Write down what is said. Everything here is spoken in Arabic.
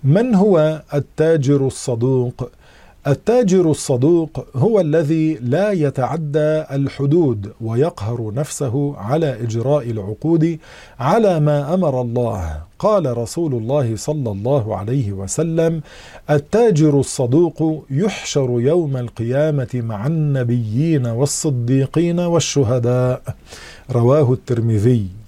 من هو التاجر الصدوق؟ التاجر الصدوق هو الذي لا يتعدى الحدود ويقهر نفسه على إجراء العقود على ما أمر الله. قال رسول الله صلى الله عليه وسلم: التاجر الصدوق يحشر يوم القيامة مع النبيين والصديقين والشهداء. رواه الترمذي.